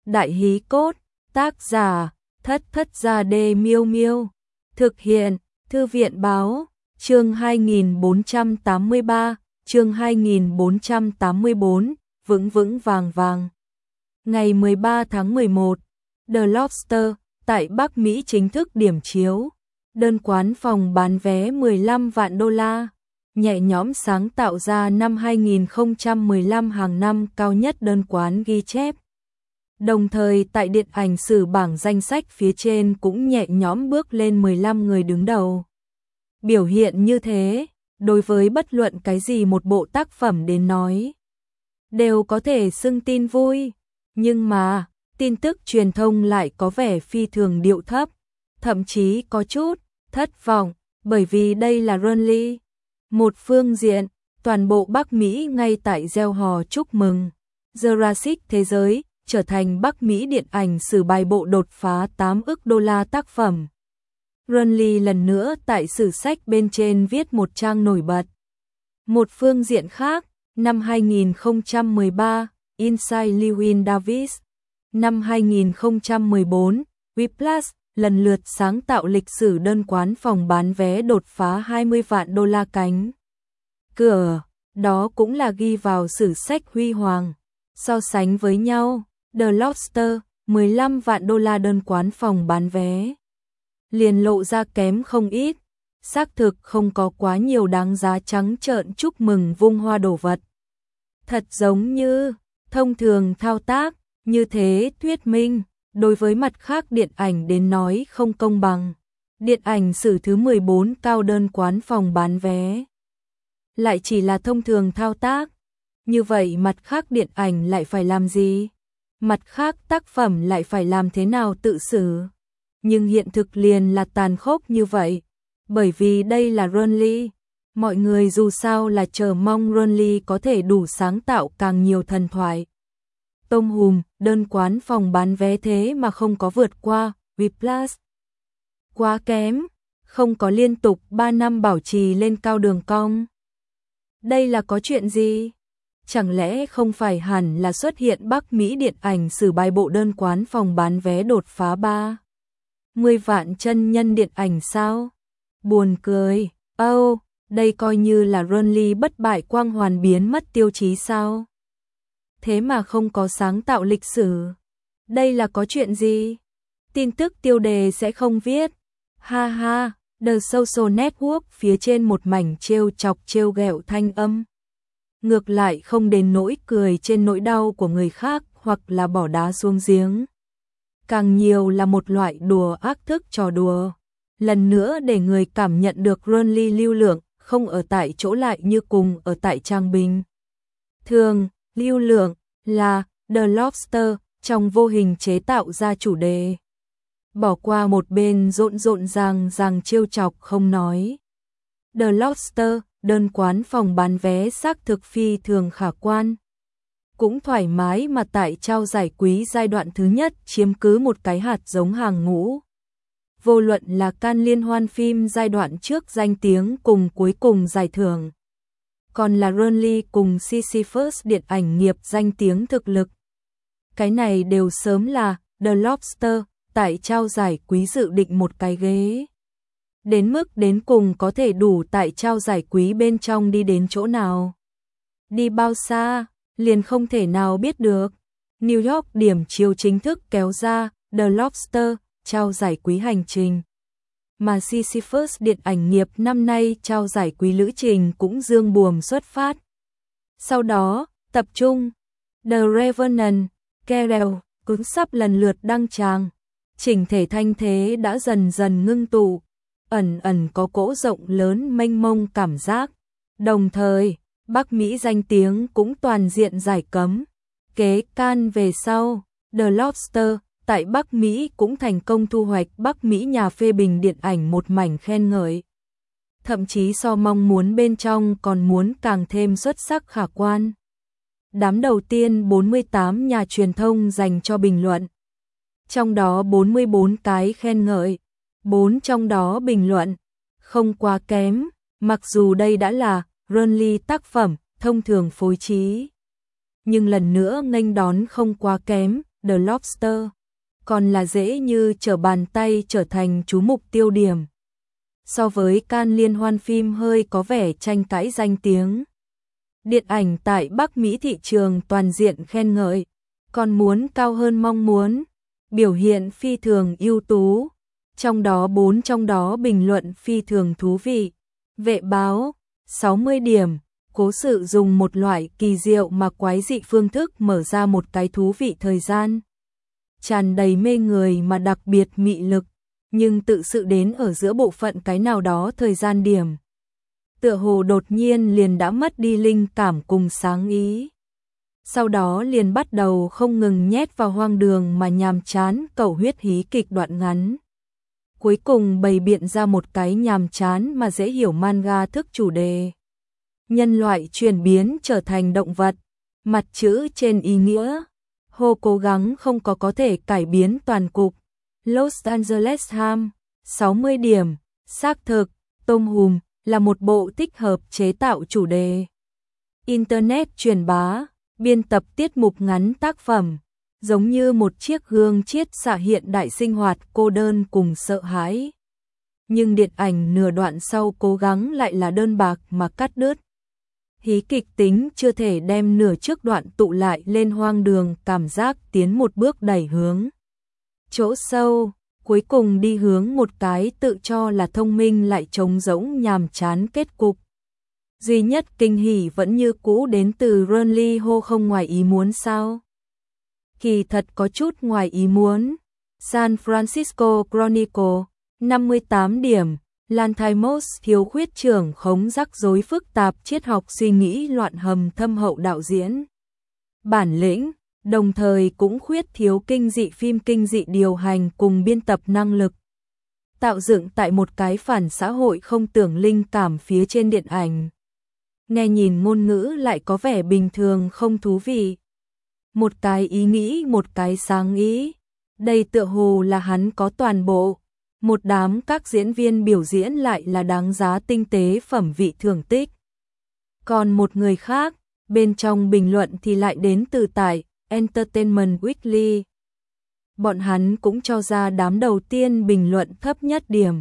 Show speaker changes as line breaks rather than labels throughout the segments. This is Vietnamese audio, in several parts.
Đại hí cốt, tác giả, Thất Thất Gia Đê Miêu Miêu. Thực hiện, Thư viện báo, chương 2483, chương 2484, vững vững vàng vàng. Ngày 13 tháng 11, The Lobster, tại Bắc Mỹ chính thức điểm chiếu. Đơn quán phòng bán vé 15 vạn đô la. Nhẹ nhõm sáng tạo ra năm 2015 hàng năm cao nhất đơn quán ghi chép. Đồng thời tại điện ảnh sử bảng danh sách phía trên cũng nhẹ nhõm bước lên 15 người đứng đầu. Biểu hiện như thế, đối với bất luận cái gì một bộ tác phẩm đến nói, đều có thể xưng tin vui. Nhưng mà, tin tức truyền thông lại có vẻ phi thường điệu thấp, thậm chí có chút thất vọng, bởi vì đây là Run-Lee. Một phương diện, toàn bộ Bắc Mỹ ngay tại gieo hò chúc mừng Jurassic Thế giới trở thành Bắc Mỹ điện ảnh sử bài bộ đột phá 8 ức đô la tác phẩm. Run-Lee lần nữa tại sử sách bên trên viết một trang nổi bật. Một phương diện khác, năm 2013, Inside Llewyn Davis, năm 2014, Whiplash lần lượt sáng tạo lịch sử đơn quán phòng bán vé đột phá 20 vạn đô la cánh cửa, đó cũng là ghi vào sử sách huy hoàng. So sánh với nhau, The Lobster, 15 vạn đô la đơn quán phòng bán vé, liền lộ ra kém không ít, xác thực không có quá nhiều đáng giá trắng trợn chúc mừng vung hoa đổ vật. Thật giống như, thông thường thao tác, như thế thuyết minh, đối với mặt khác điện ảnh đến nói không công bằng. Điện ảnh sử thứ 14 cao đơn quán phòng bán vé, lại chỉ là thông thường thao tác. Như vậy mặt khác điện ảnh lại phải làm gì? Mặt khác tác phẩm lại phải làm thế nào tự xử? Nhưng hiện thực liền là tàn khốc như vậy. Bởi vì đây là Run-Lee. Mọi người dù sao là chờ mong Run-Lee có thể đủ sáng tạo càng nhiều thần thoại. Tôm hùm, đơn quán phòng bán vé thế mà không có vượt qua Whiplash. Quá kém, không có liên tục 3 năm bảo trì lên cao đường cong. Đây là có chuyện gì? Chẳng lẽ không phải hẳn là xuất hiện Bắc Mỹ điện ảnh sử bài bộ đơn quán phòng bán vé đột phá 30 vạn chân nhân điện ảnh sao? Buồn cười, đây coi như là Run-Lee bất bại quang hoàn biến mất tiêu chí sao? Thế mà không có sáng tạo lịch sử. Đây là có chuyện gì? Tin tức tiêu đề sẽ không viết. Ha ha, The Social Network phía trên một mảnh trêu chọc trêu ghẹo thanh âm. Ngược lại không đến nỗi cười trên nỗi đau của người khác hoặc là bỏ đá xuống giếng. Càng nhiều là một loại đùa ác thức trò đùa. Lần nữa để người cảm nhận được Run-Lee lưu lượng không ở tại chỗ lại như cùng ở tại trang bình thường. Lưu lượng là The Lobster trong vô hình chế tạo ra chủ đề. Bỏ qua một bên rộn ràng trêu chọc không nói. The Lobster, đơn quán phòng bán vé xác thực phi thường khả quan. Cũng thoải mái mà tại trao giải quý giai đoạn thứ nhất chiếm cứ một cái hạt giống hàng ngũ. Vô luận là Cannes liên hoan phim giai đoạn trước danh tiếng cùng cuối cùng giải thưởng. Còn là Run-Lee cùng Sisyphus điện ảnh nghiệp danh tiếng thực lực. Cái này đều sớm là The Lobster tại trao giải quý dự định một cái ghế. Đến mức đến cùng có thể đủ tại trao giải quý bên trong đi đến chỗ nào. Đi bao xa, liền không thể nào biết được. New York điểm chiếu chính thức kéo ra The Lobster trao giải quý hành trình. Mà Sisyphus điện ảnh nghiệp năm nay trao giải quý lữ trình cũng dương buồm xuất phát. Sau đó, tập trung, The Revenant, Carol cũng sắp lần lượt đăng tràng. Chỉnh thể thanh thế đã dần dần ngưng tụ, ẩn có cỗ rộng lớn mênh mông cảm giác. Đồng thời, Bắc Mỹ danh tiếng cũng toàn diện giải cấm. Kế Cannes về sau, The Lobster tại Bắc Mỹ cũng thành công thu hoạch Bắc Mỹ nhà phê bình điện ảnh một mảnh khen ngợi. Thậm chí so mong muốn bên trong còn muốn càng thêm xuất sắc khả quan. Đám đầu tiên 48 nhà truyền thông dành cho bình luận. Trong đó 44 cái khen ngợi, 4 trong đó bình luận. Không quá kém, mặc dù đây đã là Run-Lee tác phẩm thông thường phối trí. Nhưng lần nữa nghênh đón không quá kém, The Lobster còn là dễ như trở bàn tay trở thành chú mục tiêu điểm. So với Cannes liên hoan phim hơi có vẻ tranh cãi danh tiếng. Điện ảnh tại Bắc Mỹ thị trường toàn diện khen ngợi, còn muốn cao hơn mong muốn, biểu hiện phi thường ưu tú, trong đó bình luận phi thường thú vị. Vệ báo, 60 điểm, cố sự dùng một loại kỳ diệu mà quái dị phương thức mở ra một cái thú vị thời gian. Tràn đầy mê người mà đặc biệt mị lực, nhưng tự sự đến ở giữa bộ phận cái nào đó thời gian điểm. Tựa hồ đột nhiên liền đã mất đi linh cảm cùng sáng ý. Sau đó liền bắt đầu không ngừng nhét vào hoang đường mà nhàm chán cầu huyết hí kịch đoạn ngắn. Cuối cùng bày biện ra một cái nhàm chán mà dễ hiểu manga thức chủ đề. Nhân loại chuyển biến trở thành động vật, mặt chữ trên ý nghĩa. Hồ cố gắng không có thể cải biến toàn cục. Los Angeles Times, 60 điểm, xác thực, Tom Hùm là một bộ tích hợp chế tạo chủ đề. Internet truyền bá, biên tập tiết mục ngắn tác phẩm, giống như một chiếc gương chiết xạ hiện đại sinh hoạt cô đơn cùng sợ hãi. Nhưng điện ảnh nửa đoạn sau cố gắng lại là đơn bạc mà cắt đứt. Hí kịch tính chưa thể đem nửa trước đoạn tụ lại lên hoang đường cảm giác tiến một bước đẩy hướng. Chỗ sâu, cuối cùng đi hướng một cái tự cho là thông minh lại trống rỗng nhàm chán kết cục. Duy nhất kinh hỉ vẫn như cũ đến từ Ron Lee Ho không ngoài ý muốn sao? Kỳ thật có chút ngoài ý muốn. San Francisco Chronicle, 58 điểm. Lanthimos thiếu khuyết trưởng khống rắc rối phức tạp triết học suy nghĩ loạn hầm thâm hậu đạo diễn. Bản lĩnh, đồng thời cũng khuyết thiếu kinh dị phim kinh dị điều hành cùng biên tập năng lực. Tạo dựng tại một cái phản xã hội không tưởng linh cảm phía trên điện ảnh. Nghe nhìn ngôn ngữ lại có vẻ bình thường không thú vị. Một cái ý nghĩ một cái sáng ý. Đây tựa hồ là hắn có toàn bộ. Một đám các diễn viên biểu diễn lại là đáng giá tinh tế phẩm vị thưởng tích. Còn một người khác, bên trong bình luận thì lại đến từ tại Entertainment Weekly. Bọn hắn cũng cho ra đám đầu tiên bình luận thấp nhất điểm.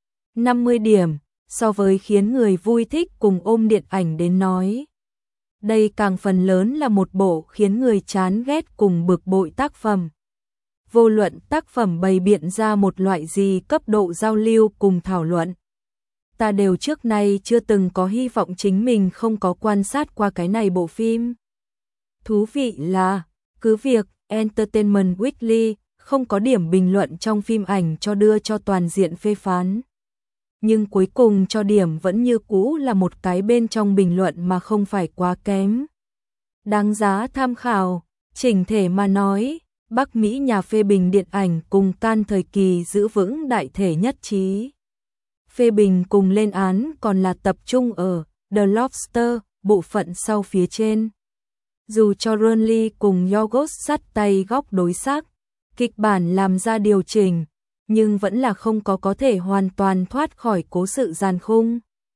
50 điểm, so với khiến người vui thích cùng ôm điện ảnh đến nói. Đây càng phần lớn là một bộ khiến người chán ghét cùng bực bội tác phẩm. Vô luận tác phẩm bày biện ra một loại gì cấp độ giao lưu cùng thảo luận. Ta đều trước nay chưa từng có hy vọng chính mình không có quan sát qua cái này bộ phim. Thú vị là, cứ việc Entertainment Weekly không có điểm bình luận trong phim ảnh cho đưa cho toàn diện phê phán. Nhưng cuối cùng cho điểm vẫn như cũ là một cái bên trong bình luận mà không phải quá kém. Đáng giá tham khảo, chỉnh thể mà nói. Bắc Mỹ nhà phê bình điện ảnh cùng Cannes thời kỳ giữ vững đại thể nhất trí. Phê bình cùng lên án còn là tập trung ở The Lobster, bộ phận sau phía trên. Dù cho Ron Lee cùng Yorgos sắt tay góc đối xác, kịch bản làm ra điều chỉnh, nhưng vẫn là không có thể hoàn toàn thoát khỏi cố sự giàn khung.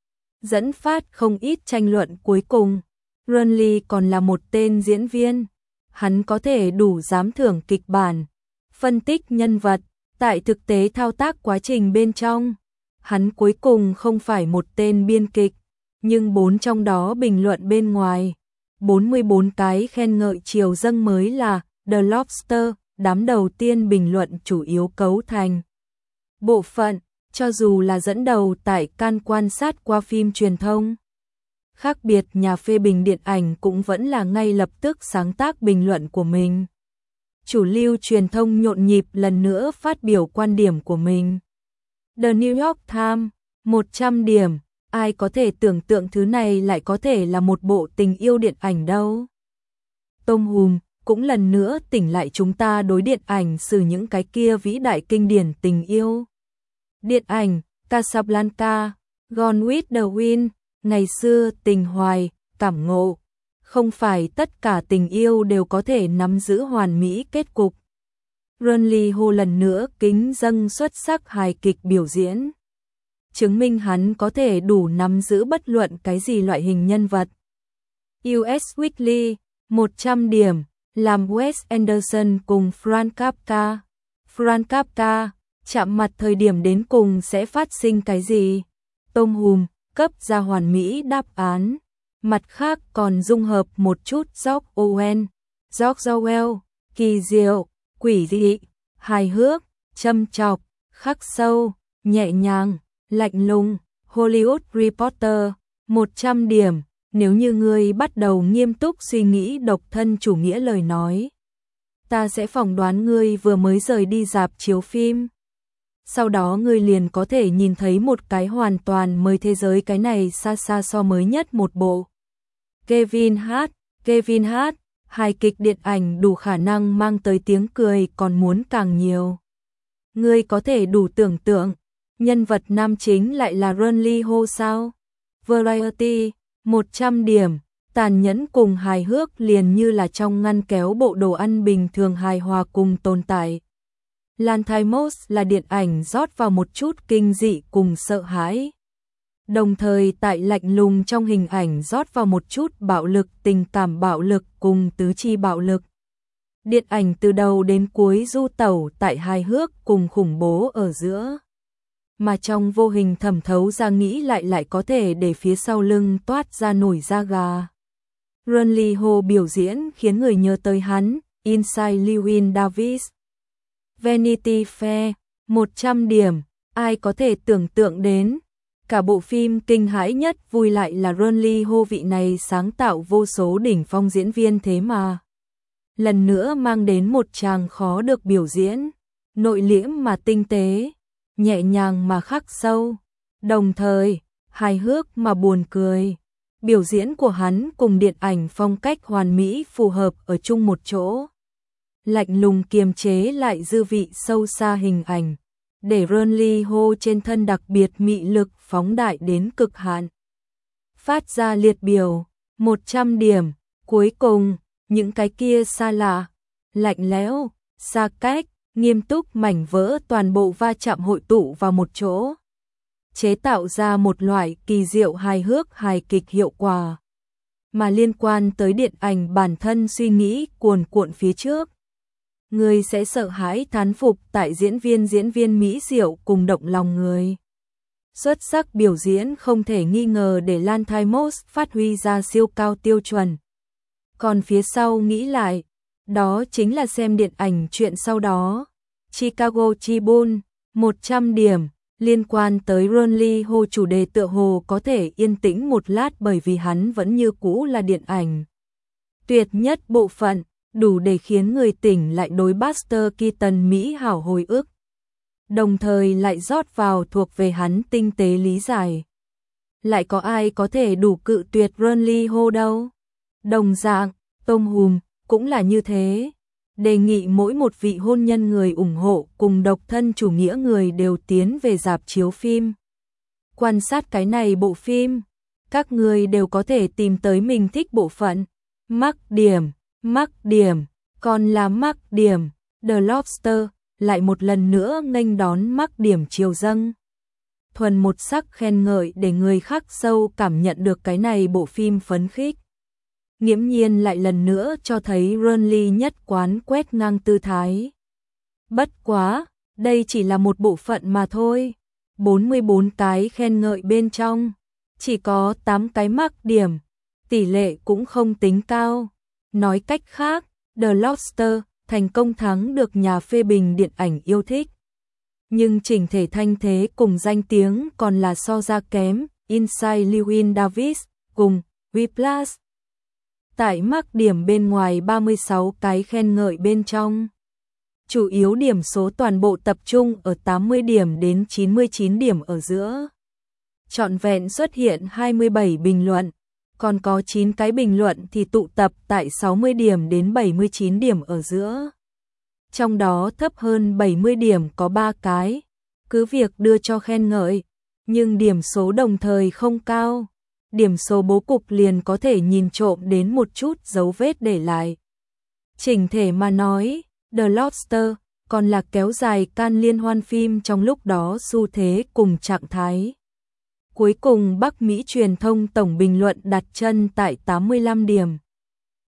Dẫn phát không ít tranh luận cuối cùng. Ron Lee còn là một tên diễn viên. Hắn có thể đủ dám thưởng kịch bản, phân tích nhân vật, tại thực tế thao tác quá trình bên trong. Hắn cuối cùng không phải một tên biên kịch, nhưng 4 trong đó bình luận bên ngoài. 44 cái khen ngợi chiều dâng mới là The Lobster, đám đầu tiên bình luận chủ yếu cấu thành. Bộ phận, cho dù là dẫn đầu tại Cannes quan sát qua phim truyền thông. Khác biệt nhà phê bình điện ảnh cũng vẫn là ngay lập tức sáng tác bình luận của mình. Chủ lưu truyền thông nhộn nhịp lần nữa phát biểu quan điểm của mình. The New York Times, 100 điểm, ai có thể tưởng tượng thứ này lại có thể là một bộ tình yêu điện ảnh đâu. Tom Hùm cũng lần nữa tỉnh lại chúng ta đối điện ảnh xử những cái kia vĩ đại kinh điển tình yêu. Điện ảnh, Casablanca, Gone with the Wind. Ngày xưa tình hoài, cảm ngộ, không phải tất cả tình yêu đều có thể nắm giữ hoàn mỹ kết cục. Ron Lee Ho lần nữa kính dâng xuất sắc hài kịch biểu diễn. Chứng minh hắn có thể đủ nắm giữ bất luận cái gì loại hình nhân vật. US Weekly, 100 điểm, làm Wes Anderson cùng Frank Kafka. Frank Kafka, chạm mặt thời điểm đến cùng sẽ phát sinh cái gì? Tom Hum, cấp ra hoàn mỹ đáp án. Mặt khác còn dung hợp một chút George Orwell, George Orwell, kỳ diệu, quỷ dị, hài hước, châm chọc, khắc sâu, nhẹ nhàng, lạnh lùng. Hollywood Reporter, 100 điểm, nếu như ngươi bắt đầu nghiêm túc suy nghĩ độc thân chủ nghĩa lời nói, ta sẽ phỏng đoán ngươi vừa mới rời đi rạp chiếu phim. Sau đó ngươi liền có thể nhìn thấy một cái hoàn toàn mới thế giới, cái này xa xa so mới nhất một bộ. Kevin Hart, hài kịch điện ảnh đủ khả năng mang tới tiếng cười còn muốn càng nhiều. Ngươi có thể đủ tưởng tượng, nhân vật nam chính lại là Ron Lee Ho sao? Variety, 100 điểm, tàn nhẫn cùng hài hước liền như là trong ngăn kéo bộ đồ ăn bình thường hài hòa cùng tồn tại. Lanthimos là điện ảnh rót vào một chút kinh dị cùng sợ hãi. Đồng thời tại lạnh lùng trong hình ảnh rót vào một chút bạo lực, tình cảm bạo lực cùng tứ chi bạo lực. Điện ảnh từ đầu đến cuối du tẩu tại hài hước cùng khủng bố ở giữa. Mà trong vô hình thẩm thấu ra nghĩ lại có thể để phía sau lưng toát ra nổi da gà. Ron Lee Ho biểu diễn khiến người nhớ tới hắn, Inside Llewyn Davis. Vanity Fair, 100 điểm, ai có thể tưởng tượng đến. Cả bộ phim kinh hãi nhất vui lại là Ron Lee Ho, vị này sáng tạo vô số đỉnh phong diễn viên thế mà. Lần nữa mang đến một tràng khó được biểu diễn, nội liễm mà tinh tế, nhẹ nhàng mà khắc sâu, đồng thời hài hước mà buồn cười. Biểu diễn của hắn cùng điện ảnh phong cách hoàn mỹ phù hợp ở chung một chỗ. Lạnh lùng kiềm chế lại dư vị sâu xa hình ảnh, để Ron Lee Ho trên thân đặc biệt mị lực phóng đại đến cực hạn. Phát ra liệt biểu, 100 điểm, cuối cùng, những cái kia xa lạ, lạnh lẽo, xa cách, nghiêm túc mảnh vỡ toàn bộ va chạm hội tụ vào một chỗ, chế tạo ra một loại kỳ diệu hài hước hài kịch hiệu quả. Mà liên quan tới điện ảnh bản thân suy nghĩ cuồn cuộn phía trước, người sẽ sợ hãi thán phục tại diễn viên mỹ diệu cùng động lòng người. Xuất sắc biểu diễn không thể nghi ngờ để Lanthimos phát huy ra siêu cao tiêu chuẩn. Còn phía sau nghĩ lại, đó chính là xem điện ảnh chuyện sau đó. Chicago Tribune, 100 điểm, liên quan tới Ron Lee Ho chủ đề tựa hồ có thể yên tĩnh một lát bởi vì hắn vẫn như cũ là điện ảnh. Tuyệt nhất bộ phận, đủ để khiến người tỉnh lại đối Buster Keaton mỹ hảo hồi ức. Đồng thời lại rót vào thuộc về hắn tinh tế lý giải. Lại có ai có thể đủ cự tuyệt Ron Lee Ho đâu? Đồng dạng, Tom Hum cũng là như thế. Đề nghị mỗi một vị hôn nhân người ủng hộ cùng độc thân chủ nghĩa người đều tiến về rạp chiếu phim. Quan sát cái này bộ phim, các người đều có thể tìm tới mình thích bộ phận. Mắc điểm, còn là mắc điểm. The Lobster lại một lần nữa nghênh đón mắc điểm chiều dâng. Thuần một sắc khen ngợi để người khác sâu cảm nhận được cái này bộ phim phấn khích. Nghiễm nhiên lại lần nữa cho thấy Ron Lee nhất quán quét ngang tư thái. Bất quá, đây chỉ là một bộ phận mà thôi. 44 cái khen ngợi bên trong, chỉ có 8 cái mắc điểm, tỷ lệ cũng không tính cao. Nói cách khác, The Lobster thành công thắng được nhà phê bình điện ảnh yêu thích. Nhưng chỉnh thể thanh thế cùng danh tiếng còn là so ra kém. Inside Llewyn Davis cùng Whiplash. Tại mắc điểm bên ngoài 36 cái khen ngợi bên trong, chủ yếu điểm số toàn bộ tập trung ở 80 điểm đến 99 điểm ở giữa. Trọn vẹn xuất hiện 27 bình luận, còn có 9 cái bình luận thì tụ tập tại 60 điểm đến 79 điểm ở giữa. Trong đó thấp hơn 70 điểm có 3 cái, cứ việc đưa cho khen ngợi, nhưng điểm số đồng thời không cao. Điểm số bố cục liền có thể nhìn trộm đến một chút dấu vết để lại. Chỉnh thể mà nói, The Lobster còn là kéo dài can liên hoan phim trong lúc đó xu thế cùng trạng thái. Cuối cùng Bắc Mỹ truyền thông tổng bình luận đặt chân tại 85 điểm.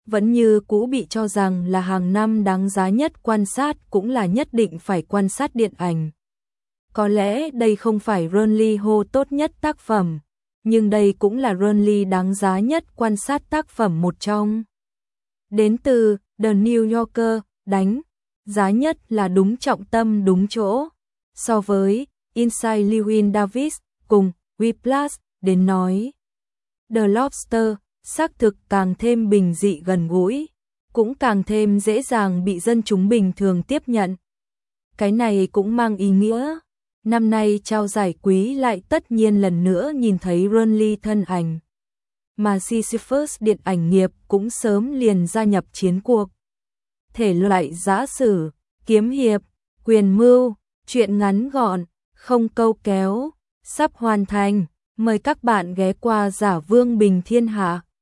vẫn như cũ bị cho rằng là hàng năm đáng giá nhất quan sát, cũng là nhất định phải quan sát điện ảnh. Có lẽ đây không phải Burnley hô tốt nhất tác phẩm, nhưng đây cũng là Burnley đáng giá nhất quan sát tác phẩm một trong. Đến từ The New Yorker, đánh giá nhất là đúng trọng tâm đúng chỗ. So với Inside Llewyn Davis cùng Whiplash đến nói, The Lobster xác thực càng thêm bình dị gần gũi, cũng càng thêm dễ dàng bị dân chúng bình thường tiếp nhận. Cái này cũng mang ý nghĩa, năm nay trao giải quý lại tất nhiên lần nữa nhìn thấy Burnley thân ảnh. Mà Sisyphus điện ảnh nghiệp cũng sớm liền gia nhập chiến cuộc. Thể loại giã sử, kiếm hiệp, quyền mưu, truyện ngắn gọn, không câu kéo, sắp hoàn thành. Mời các bạn ghé qua Giả Vương Bình Thiên Hạ.